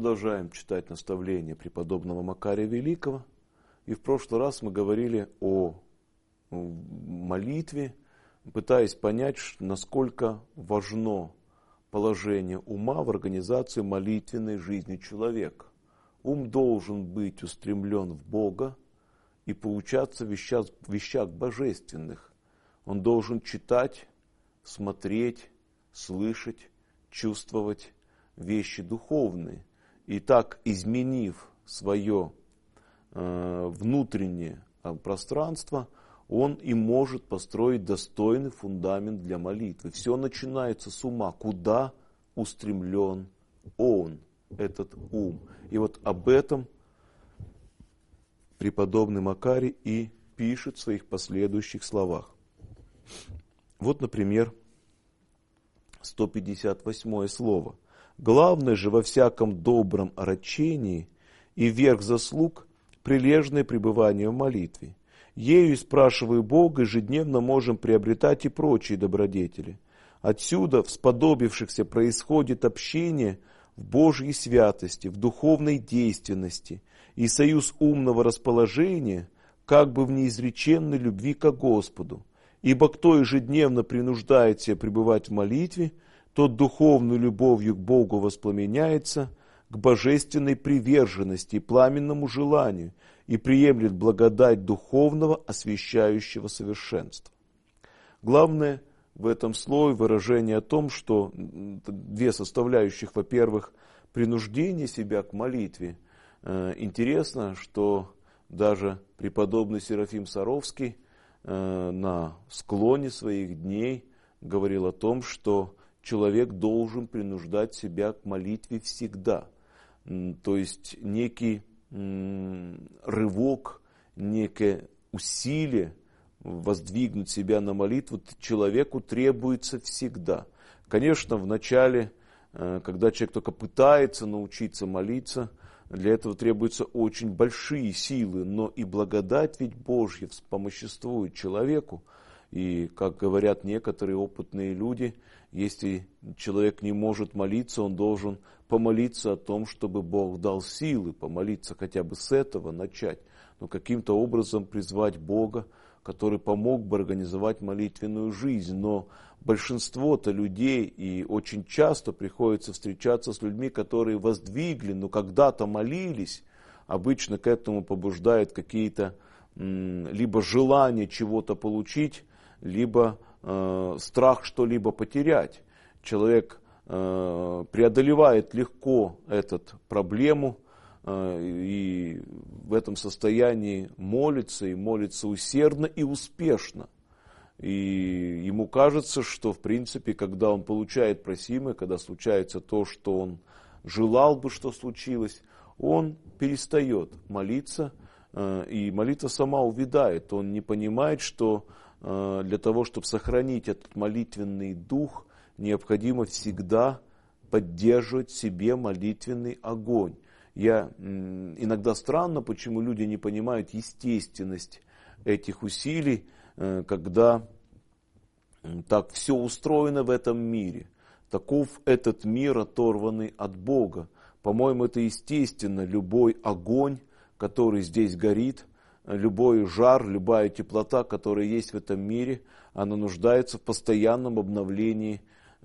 продолжаем читать наставления преподобного Макария Великого. И в прошлый раз мы говорили о молитве, пытаясь понять, насколько важно положение ума в организации молитвенной жизни человека. Ум должен быть устремлен в Бога и поучаться в вещах божественных. Он должен читать, смотреть, слышать, чувствовать вещи духовные. И так, изменив свое внутреннее пространство, он и может построить достойный фундамент для молитвы. Все начинается с ума. Куда устремлен он, этот ум? И вот об этом преподобный Макарий и пишет в своих последующих словах. Вот, например, 158 слово. «Главное же во всяком добром рачении и верх заслуг прилежное пребывание в молитве. Ею, спрашивая Бога, ежедневно можем приобретать и прочие добродетели. Отсюда, в сподобившихся, происходит общение в Божьей святости, в духовной действенности и союз умного расположения, как бы в неизреченной любви ко Господу. Ибо кто ежедневно принуждает себя пребывать в молитве, тот духовной любовью к Богу воспламеняется, к божественной приверженности и пламенному желанию и приемлет благодать духовного освящающего совершенства». Главное в этом слое выражение о том, что две составляющих, во-первых, принуждение себя к молитве. Интересно, что даже преподобный Серафим Саровский на склоне своих дней говорил о том, что человек должен принуждать себя к молитве всегда. То есть некий рывок, некое усилие воздвигнуть себя на молитву человеку требуется всегда. Конечно, в начале, когда человек только пытается научиться молиться, для этого требуются очень большие силы, но и благодать ведь Божья вспомоществует человеку. И, как говорят некоторые опытные люди, если человек не может молиться, он должен помолиться о том, чтобы Бог дал силы, помолиться хотя бы с этого начать, но каким-то образом призвать Бога, который помог бы организовать молитвенную жизнь. Но большинство-то людей, и очень часто приходится встречаться с людьми, которые воздвигли, но когда-то молились, обычно к этому побуждают какие-то либо желание чего-то получить, либо страх что-либо потерять. Человек преодолевает легко эту проблему и в этом состоянии молится, и молится усердно и успешно. И ему кажется, что в принципе, когда он получает просимое, когда случается то, что он желал бы, что случилось, он перестает молиться, и молитва сама увядает. Он не понимает, что для того, чтобы сохранить этот молитвенный дух, необходимо всегда поддерживать в себе молитвенный огонь. Иногда странно, почему люди не понимают естественность этих усилий, когда так все устроено в этом мире. Таков этот мир, оторванный от Бога. По-моему, это естественно. Любой огонь, который здесь горит, любой жар, любая теплота, которая есть в этом мире, она нуждается в постоянном обновлении,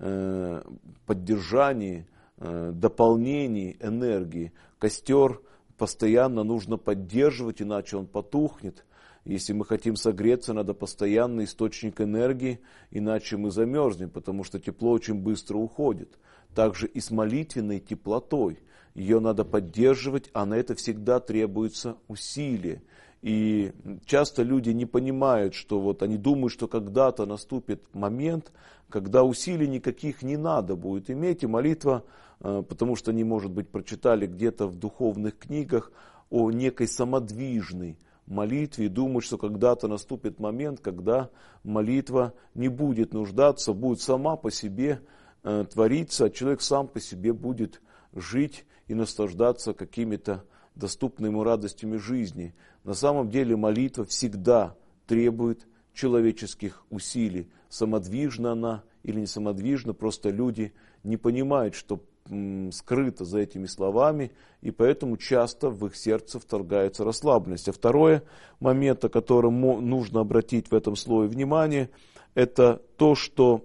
поддержании, дополнении энергии. Костер постоянно нужно поддерживать, иначе он потухнет. Если мы хотим согреться, надо постоянный источник энергии, иначе мы замерзнем, потому что тепло очень быстро уходит. Также и с молитвенной теплотой. Ее надо поддерживать, а на это всегда требуется усилие. И часто люди не понимают, что вот они думают, что когда-то наступит момент, когда усилий никаких не надо будет иметь, и молитва, потому что они, может быть, прочитали где-то в духовных книгах о некой самодвижной молитве и думают, что когда-то наступит момент, когда молитва не будет нуждаться, будет сама по себе твориться, а человек сам по себе будет жить и наслаждаться какими-то доступными ему радостями жизни. На самом деле молитва всегда требует человеческих усилий. Самодвижна она или не самодвижна, просто люди не понимают, что скрыто за этими словами, и поэтому часто в их сердце вторгается расслабленность. А второй момент, о котором нужно обратить в этом слове внимание, это то, что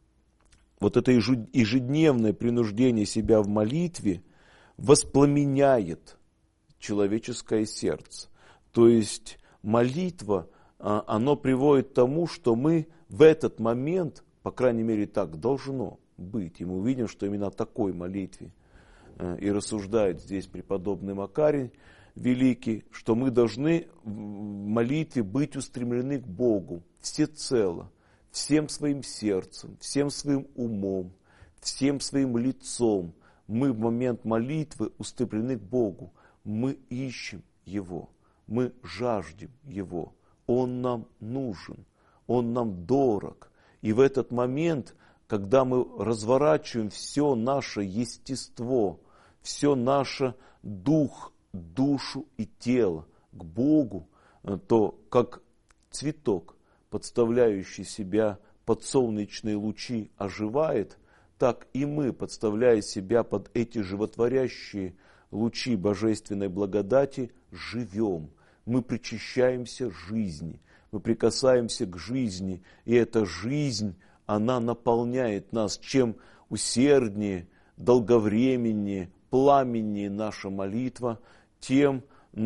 вот это ежедневное принуждение себя в молитве воспламеняет человеческое сердце. То есть молитва, оно приводит к тому, что мы в этот момент, по крайней мере так должно быть, и мы увидим, что именно о такой молитве и рассуждает здесь преподобный Макарий Великий, что мы должны в молитве быть устремлены к Богу всецело, всем своим сердцем, всем своим умом, всем своим лицом. Мы в момент молитвы устремлены к Богу, мы ищем Его, мы жаждем Его, Он нам нужен, Он нам дорог. И в этот момент, когда мы разворачиваем все наше естество, все наше дух, душу и тело к Богу, то как цветок, подставляющий себя под солнечные лучи, оживает, так и мы, подставляя себя под эти животворящие лучи божественной благодати, живем. Мы причащаемся жизни, мы прикасаемся к жизни, и эта жизнь, она наполняет нас. Чем усерднее, долговременнее, пламеннее наша молитва, тем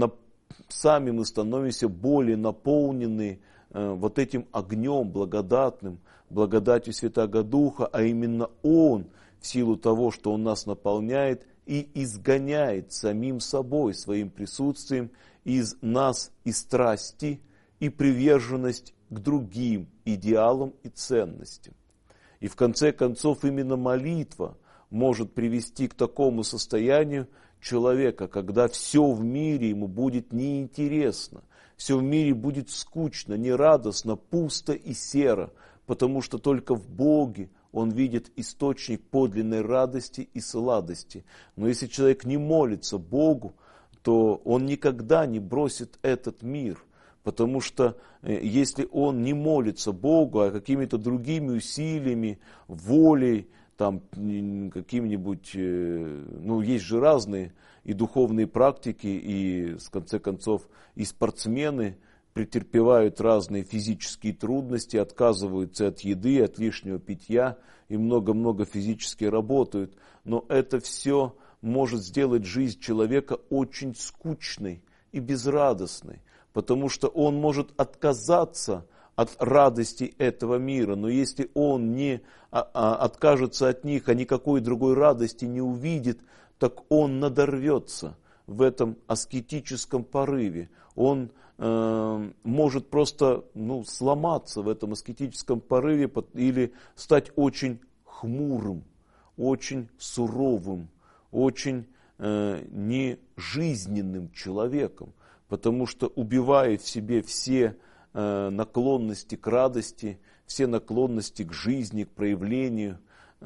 сами мы становимся более наполнены вот этим огнем благодатным, благодатью Святаго Духа, а именно Он, в силу того, что Он нас наполняет, и изгоняет самим собой, своим присутствием из нас и страсти, и приверженность к другим идеалам и ценностям. И в конце концов именно молитва может привести к такому состоянию человека, когда все в мире ему будет неинтересно, все в мире будет скучно, нерадостно, пусто и серо, потому что только в Боге он видит источник подлинной радости и сладости. Но если человек не молится Богу, то он никогда не бросит этот мир, потому что если он не молится Богу, а какими-то другими усилиями, волей, там каким-нибудь, есть же разные и духовные практики, и в конце концов и спортсмены претерпевают разные физические трудности, отказываются от еды, от лишнего питья и много-много физически работают. Но это все может сделать жизнь человека очень скучной и безрадостной, потому что он может отказаться от радости этого мира, но если он не откажется от них, а никакой другой радости не увидит, так он надорвется в этом аскетическом порыве. Он может просто сломаться в этом аскетическом порыве или стать очень хмурым, очень суровым, очень нежизненным человеком, потому что убивает в себе все наклонности к радости, все наклонности к жизни, к проявлению.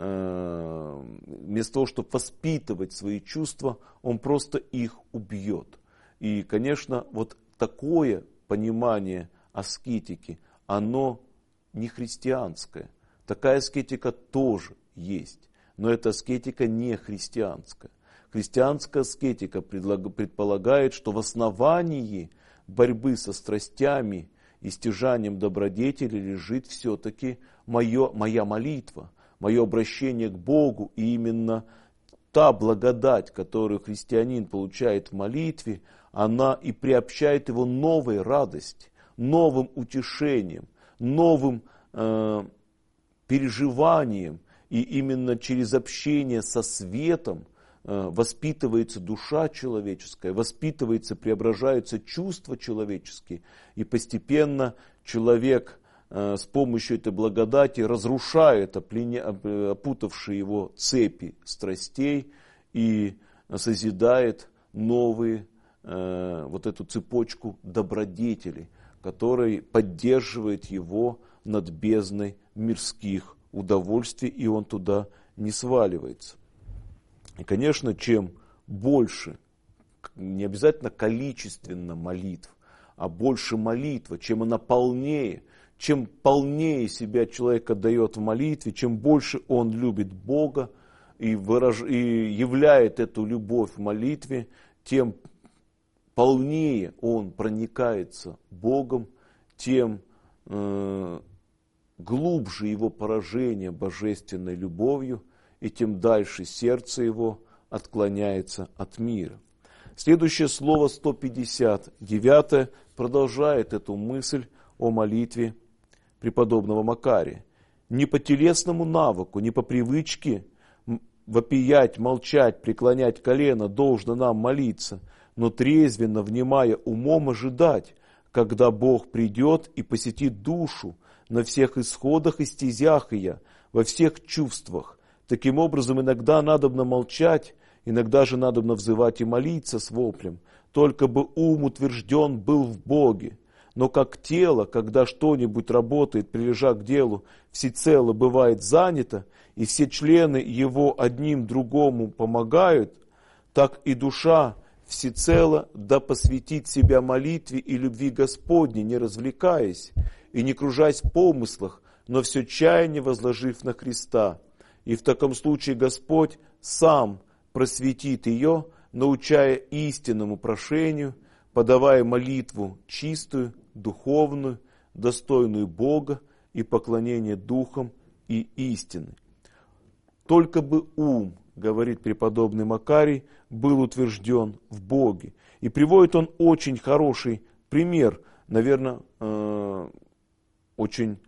Вместо того, чтобы воспитывать свои чувства, он просто их убьет. И, конечно, вот такое понимание аскетики, оно не христианское. Такая аскетика тоже есть, но эта аскетика не христианская. Христианская аскетика предполагает, что в основании борьбы со страстями и стяжанием добродетели лежит все-таки моя молитва, мое обращение к Богу, и именно та благодать, которую христианин получает в молитве, она и приобщает его новой радости, новым утешением, новым переживанием, и именно через общение со светом воспитывается душа человеческая, воспитывается, преображаются чувства человеческие, и постепенно человек с помощью этой благодати разрушает опутавшие его цепи страстей и созидает новые, вот эту цепочку добродетелей, которая поддерживает его над бездной мирских удовольствий, и он туда не сваливается. И, конечно, чем больше, не обязательно количественно молитв, а больше молитва, чем она полнее, чем полнее себя человек отдает в молитве, чем больше он любит Бога, и являет эту любовь в молитве, тем полнее он проникается Богом, тем глубже его поражение божественной любовью, и тем дальше сердце его отклоняется от мира. Следующее слово 159 продолжает эту мысль о молитве преподобного Макария. Не по телесному навыку, не по привычке вопиять, молчать, преклонять колено должно нам молиться, но трезвенно, внимая умом, ожидать, когда Бог придет и посетит душу на всех исходах и стезях ее, во всех чувствах. Таким образом, иногда надобно молчать, иногда же надобно взывать и молиться с воплем, только бы ум утвержден был в Боге. Но как тело, когда что-нибудь работает, прилежа к делу, всецело бывает занято, и все члены его одним другому помогают, так и душа всецело да посвятит себя молитве и любви Господней, не развлекаясь и не кружась в помыслах, но все чаяние возложив на Христа. И в таком случае Господь сам просветит ее, научая истинному прошению, подавая молитву чистую, духовную, достойную Бога и поклонения духом и истины. Только бы ум, говорит преподобный Макарий, был утвержден в Боге. И приводит он очень хороший пример, наверное, очень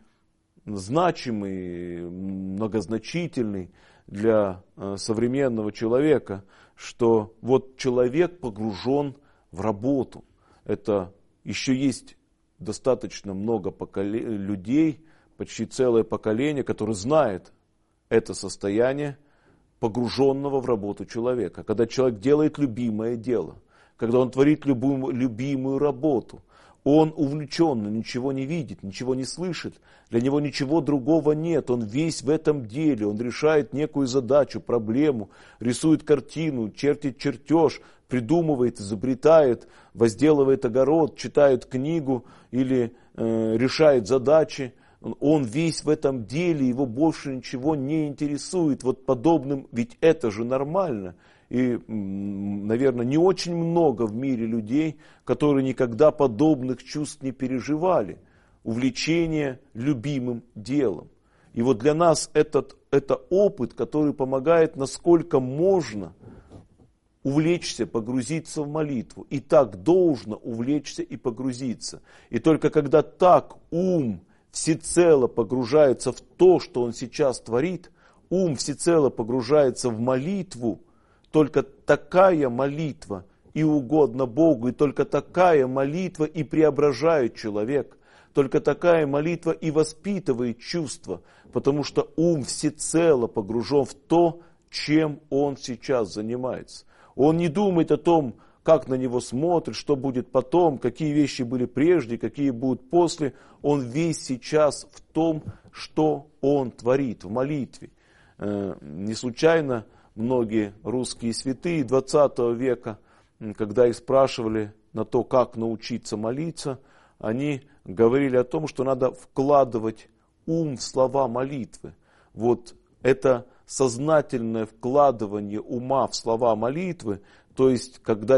значимый, многозначительный для современного человека, что вот человек погружен в работу. Это еще есть достаточно много людей, почти целое поколение, которое знает это состояние погруженного в работу человека. Когда человек делает любимое дело, когда он творит любимую работу, он увлеченно ничего не видит, ничего не слышит, для него ничего другого нет, он весь в этом деле, он решает некую задачу, проблему, рисует картину, чертит чертеж, придумывает, изобретает, возделывает огород, читает книгу или решает задачи. Он весь в этом деле, его больше ничего не интересует. Вот подобным, ведь это же нормально. И, наверное, не очень много в мире людей, которые никогда подобных чувств не переживали. Увлечение любимым делом. И вот для нас это опыт, который помогает, насколько можно увлечься, погрузиться в молитву. И так должно увлечься и погрузиться. И только когда так ум всецело погружается в то, что он сейчас творит, ум всецело погружается в молитву, только такая молитва и угодна Богу, и только такая молитва и преображает человека. Только такая молитва и воспитывает чувства, потому что ум всецело погружен в то, чем он сейчас занимается. Он не думает о том, как на него смотрят, что будет потом, какие вещи были прежде, какие будут после. Он весь сейчас в том, что он творит в молитве. Не случайно многие русские святые 20 века, когда их спрашивали на то, как научиться молиться, они говорили о том, что надо вкладывать ум в слова молитвы. Вот это сознательное вкладывание ума в слова молитвы, то есть когда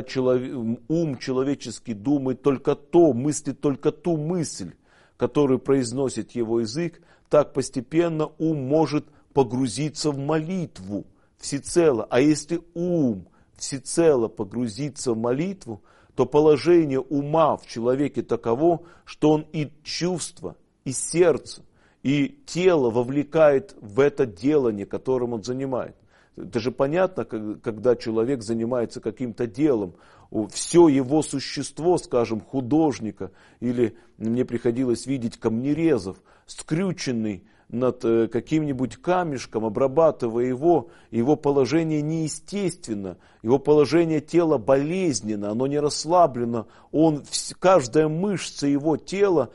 ум человеческий думает только то, мыслит только ту мысль, которую произносит его язык, так постепенно ум может погрузиться в молитву всецело. А если ум всецело погрузится в молитву, то положение ума в человеке таково, что он и чувство, и сердце, и тело вовлекает в это делание, которым он занимает. Это же понятно, когда человек занимается каким-то делом, все его существо, скажем, художника, или мне приходилось видеть камнерезов, скрюченный над каким-нибудь камешком, обрабатывая его положение неестественно, его положение тела болезненно, оно не расслаблено, каждая мышца его тела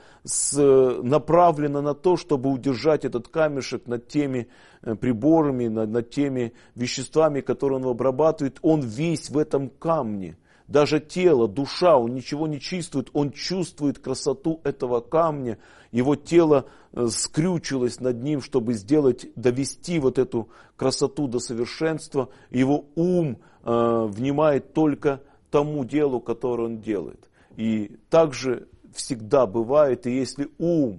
направлена на то, чтобы удержать этот камешек над теми приборами, над теми веществами, которые он обрабатывает, он весь в этом камне. даже тело, душа, он ничего не чувствует, он чувствует красоту этого камня. Его тело скрючилось над ним, чтобы довести вот эту красоту до совершенства. Его ум внимает только тому делу, которое он делает. И также всегда бывает, и если ум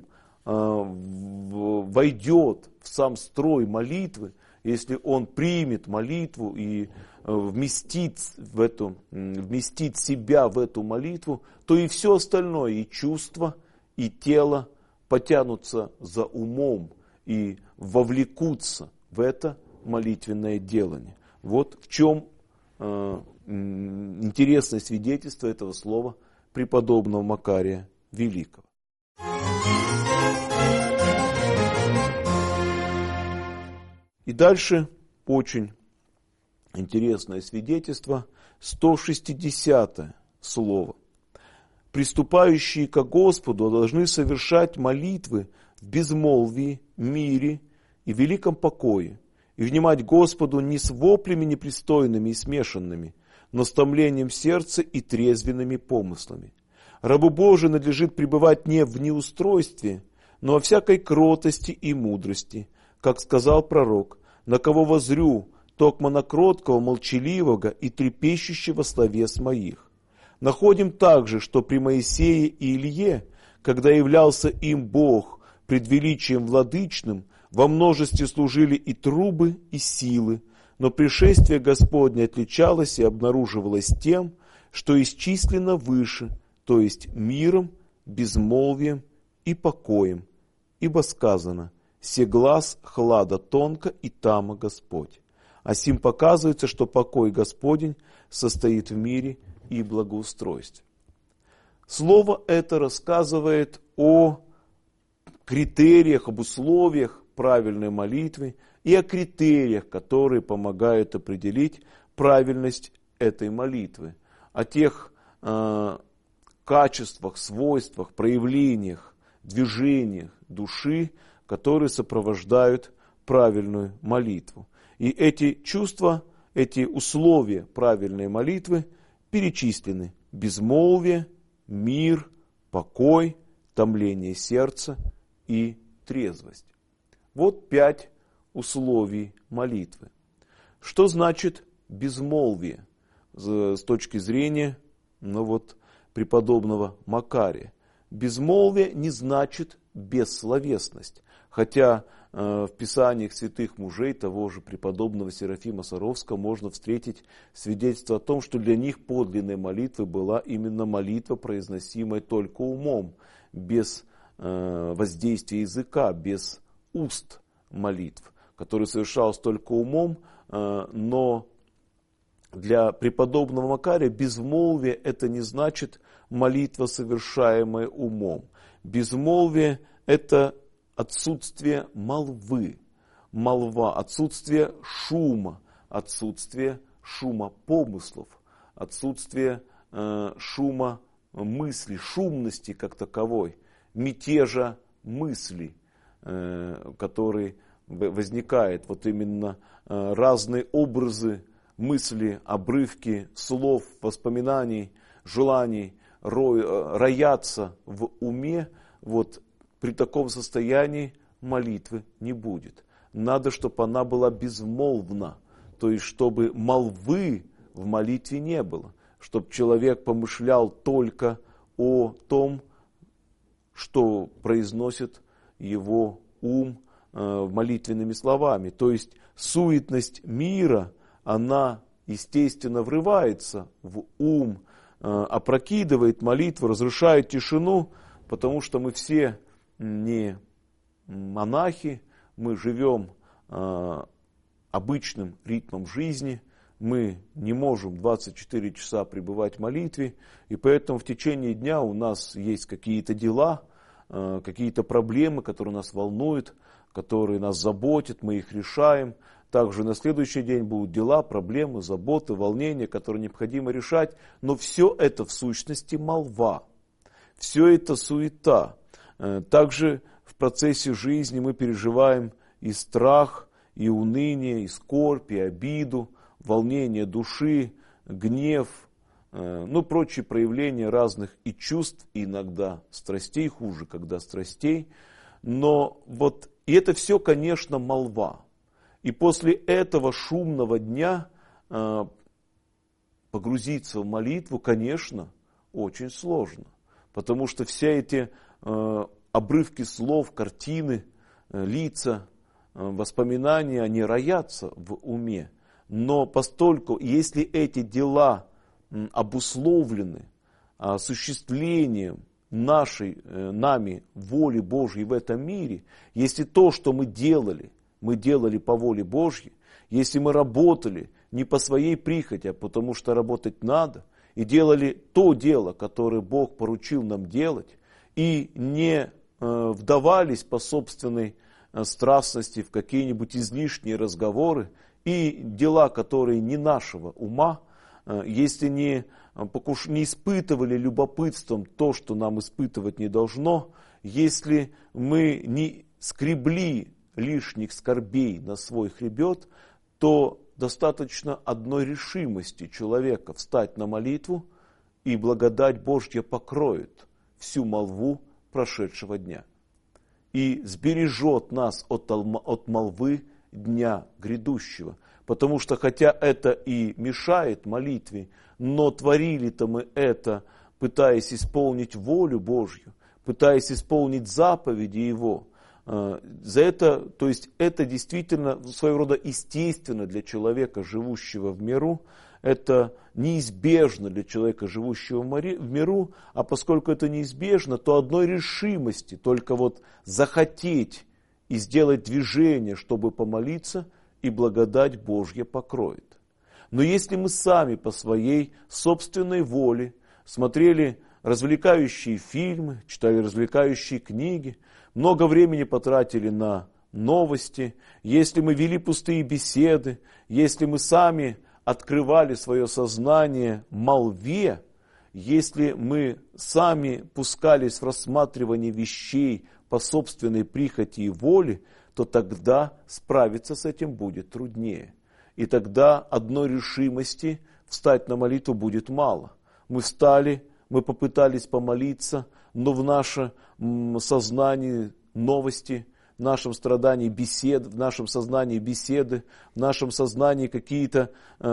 войдет в сам строй молитвы, если он примет молитву и вместит себя в эту молитву, то и все остальное, и чувства, и тело потянутся за умом и вовлекутся в это молитвенное делание. Вот в чем интересное свидетельство этого слова преподобного Макария Великого. И дальше очень интересное свидетельство, 160 слово. Приступающие ко Господу должны совершать молитвы в безмолвии, мире и великом покое, и внимать Господу не с воплями непристойными и смешанными, но с томлением сердца и трезвенными помыслами. Рабу Божию надлежит пребывать не в неустройстве, но во всякой кротости и мудрости, как сказал пророк: «На кого возрю, токмо на кроткого, молчаливого и трепещущего словес моих». Находим также, что при Моисее и Илье, когда являлся им Бог пред величием владычным, во множестве служили и трубы, и силы, но пришествие Господне отличалось и обнаруживалось тем, что исчислено выше, то есть миром, безмолвием и покоем, ибо сказано: «Се глас хлада тонко и тама Господь». А сим показывается, что покой Господень состоит в мире и благоустройстве. Слово это рассказывает о критериях, об условиях правильной молитвы и о критериях, которые помогают определить правильность этой молитвы, о тех качествах, свойствах, проявлениях, движениях души, которые сопровождают правильную молитву. И эти чувства, эти условия правильной молитвы перечислены: безмолвие, мир, покой, томление сердца и трезвость. Вот 5 условий молитвы. Что значит безмолвие с точки зрения преподобного Макария? Безмолвие не значит бессловесность, хотя в писаниях святых мужей того же преподобного Серафима Саровского можно встретить свидетельство о том, что для них подлинной молитвой была именно молитва, произносимая только умом, без воздействия языка, без уст молитв, которая совершалась только умом, но для преподобного Макария безмолвие это не значит молитва, совершаемая умом. Безмолвие это отсутствие молвы, молва, отсутствие шума помыслов, отсутствие шума мысли, шумности как таковой, мятежа мысли, который возникает, вот именно разные образы, мысли, обрывки слов, воспоминаний, желаний роятся в уме. Вот при таком состоянии молитвы не будет. Надо, чтобы она была безмолвна, то есть чтобы молвы в молитве не было, чтобы человек помышлял только о том, что произносит его ум молитвенными словами. То есть суетность мира, она естественно врывается в ум, опрокидывает молитву, разрушает тишину, потому что мы все не монахи, мы живем обычным ритмом жизни, мы не можем 24 часа пребывать в молитве, и поэтому в течение дня у нас есть какие-то дела, какие-то проблемы, которые нас волнуют, которые нас заботят, мы их решаем. Также на следующий день будут дела, проблемы, заботы, волнения, которые необходимо решать. Но все это в сущности молва, все это суета. Также в процессе жизни мы переживаем и страх, и уныние, и скорбь, и обиду, волнение души, гнев, прочие проявления разных и чувств, и иногда страстей, хуже, когда страстей. Но и это все, конечно, молва. И после этого шумного дня погрузиться в молитву, конечно, очень сложно. Потому что все эти обрывки слов, картины, лица, воспоминания, они роятся в уме. Но постольку, если эти дела обусловлены осуществлением нами воли Божьей в этом мире, если то, что мы делали по воле Божьей, если мы работали не по своей прихоти, а потому что работать надо, и делали то дело, которое Бог поручил нам делать, и не вдавались по собственной страстности в какие-нибудь излишние разговоры, и дела, которые не нашего ума, если не испытывали любопытством то, что нам испытывать не должно, если мы не скребли лишних скорбей на свой хребет, то достаточно одной решимости человека встать на молитву, и благодать Божья покроет всю молву прошедшего дня и сбережет нас от молвы дня грядущего. Потому что хотя это и мешает молитве, но творили-то мы это, пытаясь исполнить волю Божью, пытаясь исполнить заповеди Его. За это, то есть это действительно своего рода естественно для человека, живущего в миру, это неизбежно для человека, живущего в миру, а поскольку это неизбежно, то одной решимости, только захотеть и сделать движение, чтобы помолиться, и благодать Божья покроет. Но если мы сами по своей собственной воле смотрели развлекающие фильмы, читали развлекающие книги, много времени потратили на новости, если мы вели пустые беседы, если мы сами открывали свое сознание молве, если мы сами пускались в рассматривание вещей по собственной прихоти и воле, то тогда справиться с этим будет труднее. И тогда одной решимости встать на молитву будет мало. Мы встали, мы попытались помолиться, но в нашем сознании новости, в нашем страдании беседы, в нашем сознании беседы, в нашем сознании какие-то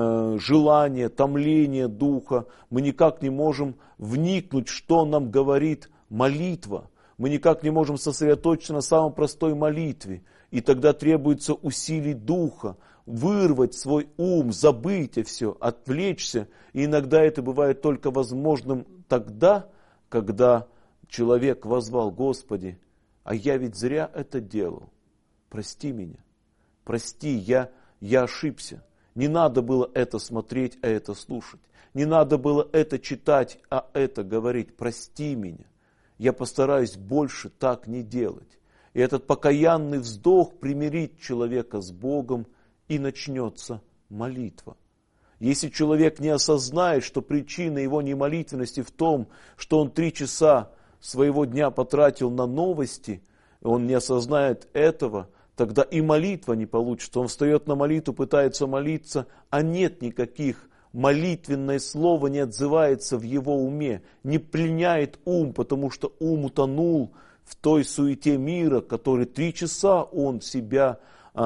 желания, томления духа. Мы никак не можем вникнуть, что нам говорит молитва. Мы никак не можем сосредоточиться на самой простой молитве. И тогда требуется усилий духа, вырвать свой ум, забыть все, отвлечься. И иногда это бывает только возможным тогда, когда человек воззвал: Господи, а я ведь зря это делал. Прости меня. Прости, я ошибся. Не надо было это смотреть, а это слушать. Не надо было это читать, а это говорить. Прости меня. Я постараюсь больше так не делать. И этот покаянный вздох примирит человека с Богом, и начнется молитва. Если человек не осознает, что причина его немолитвенности в том, что он 3 часа своего дня потратил на новости, он не осознает этого, тогда и молитва не получится. Он встает на молитву, пытается молиться, а нет никаких, молитвенное слово не отзывается в его уме, не пленяет ум, потому что ум утонул в той суете мира, который 3 часа он себя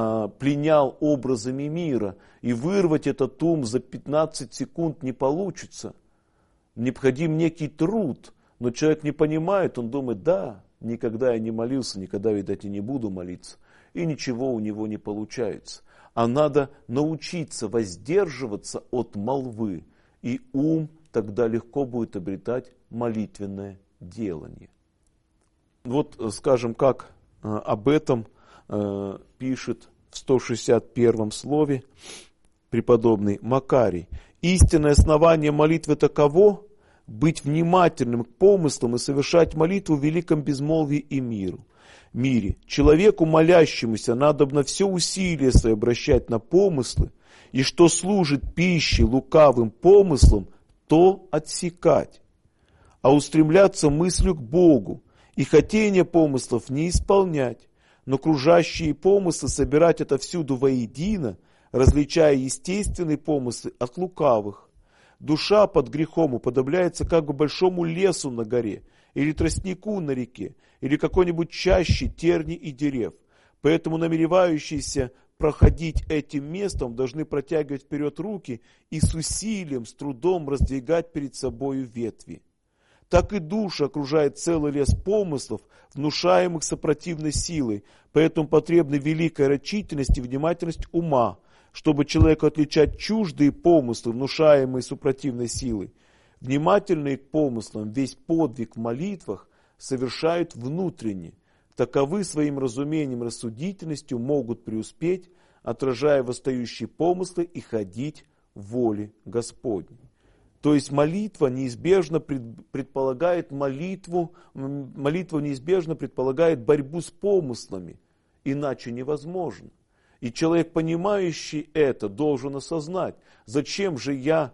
пленял образами мира. И вырвать этот ум за 15 секунд не получится. Необходим некий труд, но человек не понимает, он думает: да, никогда я не молился, никогда, видать, и не буду молиться. И ничего у него не получается. А надо научиться воздерживаться от молвы, и ум тогда легко будет обретать молитвенное делание. Скажем, как об этом пишет в 161 слове преподобный Макарий. Истинное основание молитвы таково: быть внимательным к помыслам и совершать молитву в великом безмолвии и мире. Человеку молящемуся надобно все усилия свои обращать на помыслы, и что служит пищей лукавым помыслам, то отсекать, а устремляться мыслью к Богу, и хотение помыслов не исполнять, но кружащие помыслы собирать отовсюду воедино, различая естественные помыслы от лукавых. Душа под грехом уподобляется как бы большому лесу на горе, или тростнику на реке, или какой-нибудь чаще терни и дерев. Поэтому намеревающиеся проходить этим местом должны протягивать вперед руки и с усилием, с трудом раздвигать перед собою ветви. Так и душа окружает целый лес помыслов, внушаемых сопротивной силой, поэтому потребна великая рачительность и внимательность ума, чтобы человеку отличать чуждые помыслы, внушаемые супротивной силой. Внимательные к помыслам весь подвиг в молитвах совершают внутренне. Таковы своим разумением и рассудительностью могут преуспеть, отражая восстающие помыслы и ходить в воле Господней. То есть молитва неизбежно предполагает молитва неизбежно предполагает борьбу с помыслами, иначе невозможно. И человек, понимающий это, должен осознать, зачем же я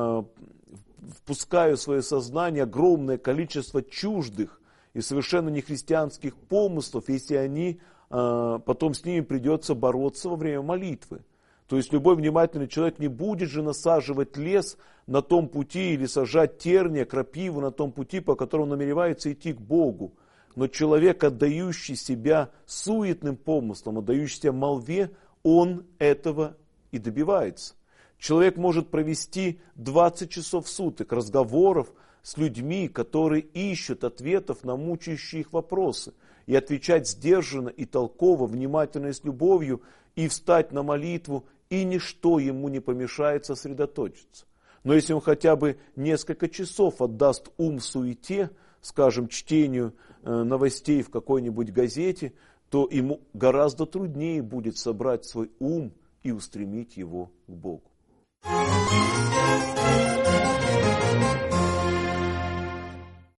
впускаю в свое сознание огромное количество чуждых и совершенно нехристианских помыслов, если потом с ними придется бороться во время молитвы. То есть любой внимательный человек не будет же насаживать лес на том пути или сажать терния, крапиву на том пути, по которому намеревается идти к Богу. Но человек, отдающий себя суетным помыслам, отдающий себя молве, он этого и добивается. Человек может провести 20 часов в суток разговоров с людьми, которые ищут ответов на мучающие их вопросы, и отвечать сдержанно и толково, внимательно и с любовью, и встать на молитву, и ничто ему не помешает сосредоточиться. Но если он хотя бы несколько часов отдаст ум суете, скажем, чтению новостей в какой-нибудь газете, то ему гораздо труднее будет собрать свой ум и устремить его к Богу.